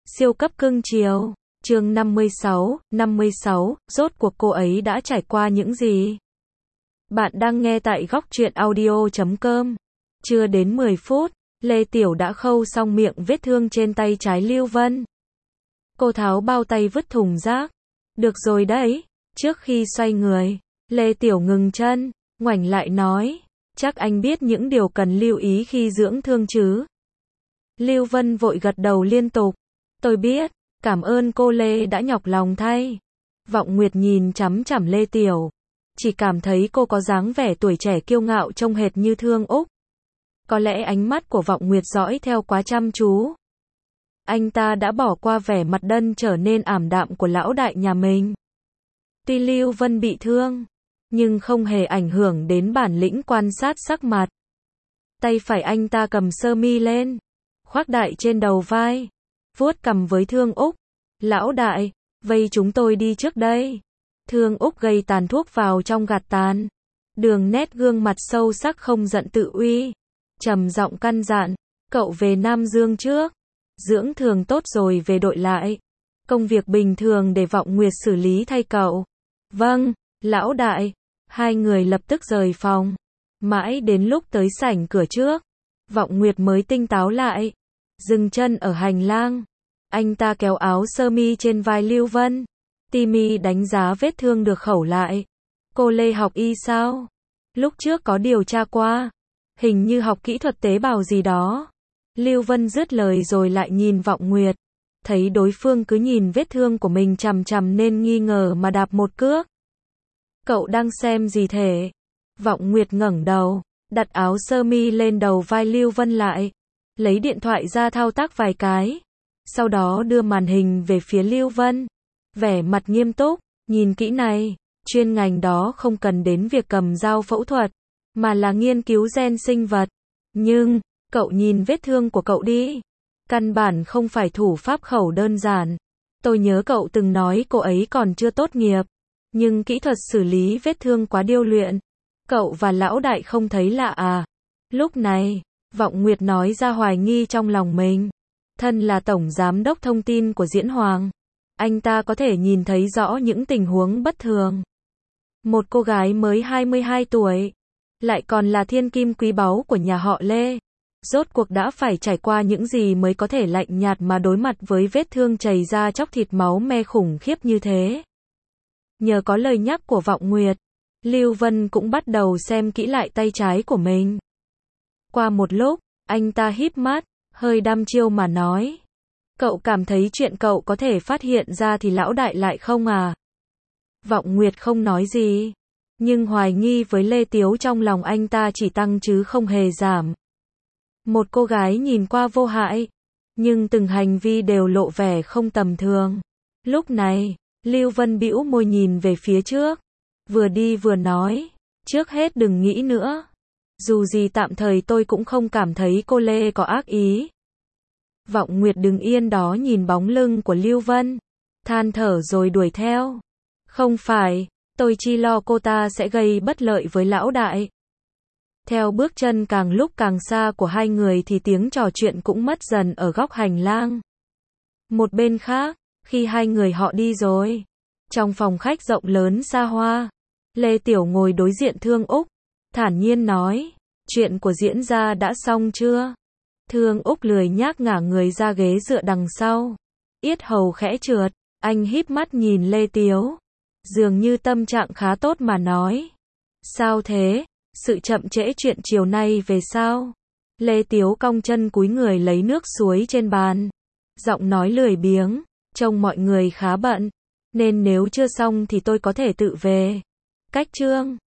Siêu cấp cưng chiều. Chương 56, rốt cuộc cô ấy đã trải qua những gì? Bạn đang nghe tại góc truyện audio.com. Chưa đến 10 phút, Lê Tiểu đã khâu xong miệng vết thương trên tay trái Lưu Vân. Cô tháo bao tay vứt thùng rác. Được rồi đấy. Trước khi xoay người, Lê Tiểu ngừng chân, ngoảnh lại nói, chắc anh biết những điều cần lưu ý khi dưỡng thương chứ? Lưu Vân vội gật đầu liên tục. Tôi biết, cảm ơn cô Lê đã nhọc lòng thay. Vọng Nguyệt nhìn chằm chằm Lê Tiểu, chỉ cảm thấy cô có dáng vẻ tuổi trẻ kiêu ngạo trông hệt như Thương Úc. Có lẽ ánh mắt của Vọng Nguyệt dõi theo quá chăm chú. Anh ta đã bỏ qua vẻ mặt đân trở nên ảm đạm của lão đại nhà mình. Tuy Lưu Vân bị thương, nhưng không hề ảnh hưởng đến bản lĩnh quan sát sắc mặt. Tay phải anh ta cầm sơ mi lên, khoác đại trên đầu vai, vuốt cằm với Thương Úc. Lão đại, vây chúng tôi đi trước đây. Thương Úc gầy tàn thuốc vào trong gạt tàn. Đường nét gương mặt sâu sắc không giận tự uy. Trầm giọng căn dặn, cậu về Nam Dương trước. Dưỡng thường tốt rồi về đội lại. Công việc bình thường để Vọng Nguyệt xử lý thay cậu. Vâng, lão đại. Hai người lập tức rời phòng. Mãi đến lúc tới sảnh cửa trước, Vọng Nguyệt mới tinh táo lại. Dừng chân ở hành lang. Anh ta kéo áo sơ mi trên vai Lưu Vân. Timmy đánh giá vết thương được khẩu lại. Cô Lê học y sao? Lúc trước có điều tra qua. Hình như học kỹ thuật tế bào gì đó. Lưu Vân dứt lời rồi lại nhìn Vọng Nguyệt. Thấy đối phương cứ nhìn vết thương của mình chằm chằm nên nghi ngờ mà đạp một cước. Cậu đang xem gì thế? Vọng Nguyệt ngẩng đầu, đặt áo sơ mi lên đầu vai Lưu Vân lại. Lấy điện thoại ra thao tác vài cái. Sau đó đưa màn hình về phía Lưu Vân. Vẻ mặt nghiêm túc, nhìn kỹ này, chuyên ngành đó không cần đến việc cầm dao phẫu thuật, mà là nghiên cứu gen sinh vật. Nhưng, cậu nhìn vết thương của cậu đi. Căn bản không phải thủ pháp khẩu đơn giản. Tôi nhớ cậu từng nói cô ấy còn chưa tốt nghiệp. Nhưng kỹ thuật xử lý vết thương quá điêu luyện. Cậu và lão đại không thấy lạ à? Lúc này, Vọng Nguyệt nói ra hoài nghi trong lòng mình. Thân là tổng giám đốc thông tin của Diễn Hoàng, anh ta có thể nhìn thấy rõ những tình huống bất thường. Một cô gái mới 22 tuổi, lại còn là thiên kim quý báu của nhà họ Lê. Rốt cuộc đã phải trải qua những gì mới có thể lạnh nhạt mà đối mặt với vết thương chảy ra chóc thịt máu me khủng khiếp như thế. Nhờ có lời nhắc của Vọng Nguyệt, Lưu Vân cũng bắt đầu xem kỹ lại tay trái của mình. Qua một lúc, anh ta híp mắt, hơi đăm chiêu mà nói. Cậu cảm thấy chuyện cậu có thể phát hiện ra thì lão đại lại không à? Vọng Nguyệt không nói gì, nhưng hoài nghi với Lê Tiếu trong lòng anh ta chỉ tăng chứ không hề giảm. Một cô gái nhìn qua vô hại, nhưng từng hành vi đều lộ vẻ không tầm thường. Lúc này, Lưu Vân bĩu môi nhìn về phía trước, vừa đi vừa nói, trước hết đừng nghĩ nữa. Dù gì tạm thời tôi cũng không cảm thấy cô Lê có ác ý. Vọng Nguyệt đứng yên đó nhìn bóng lưng của Lưu Vân, than thở rồi đuổi theo. Không phải, tôi chỉ lo cô ta sẽ gây bất lợi với lão đại. Theo bước chân càng lúc càng xa của hai người thì tiếng trò chuyện cũng mất dần ở góc hành lang. Một bên khác, khi hai người họ đi rồi, trong phòng khách rộng lớn xa hoa, Lê Tiểu ngồi đối diện Thương Úc, thản nhiên nói, chuyện của Diễn gia đã xong chưa? Thương Úc lười nhác ngả người ra ghế dựa đằng sau, yết hầu khẽ trượt, anh híp mắt nhìn Lê Tiếu, dường như tâm trạng khá tốt mà nói. Sao thế? Sự chậm trễ chuyện chiều nay về sao? Lê Tiếu cong chân cúi người lấy nước suối trên bàn, giọng nói lười biếng, trông mọi người khá bận, nên nếu chưa xong thì tôi có thể tự về. Cách chương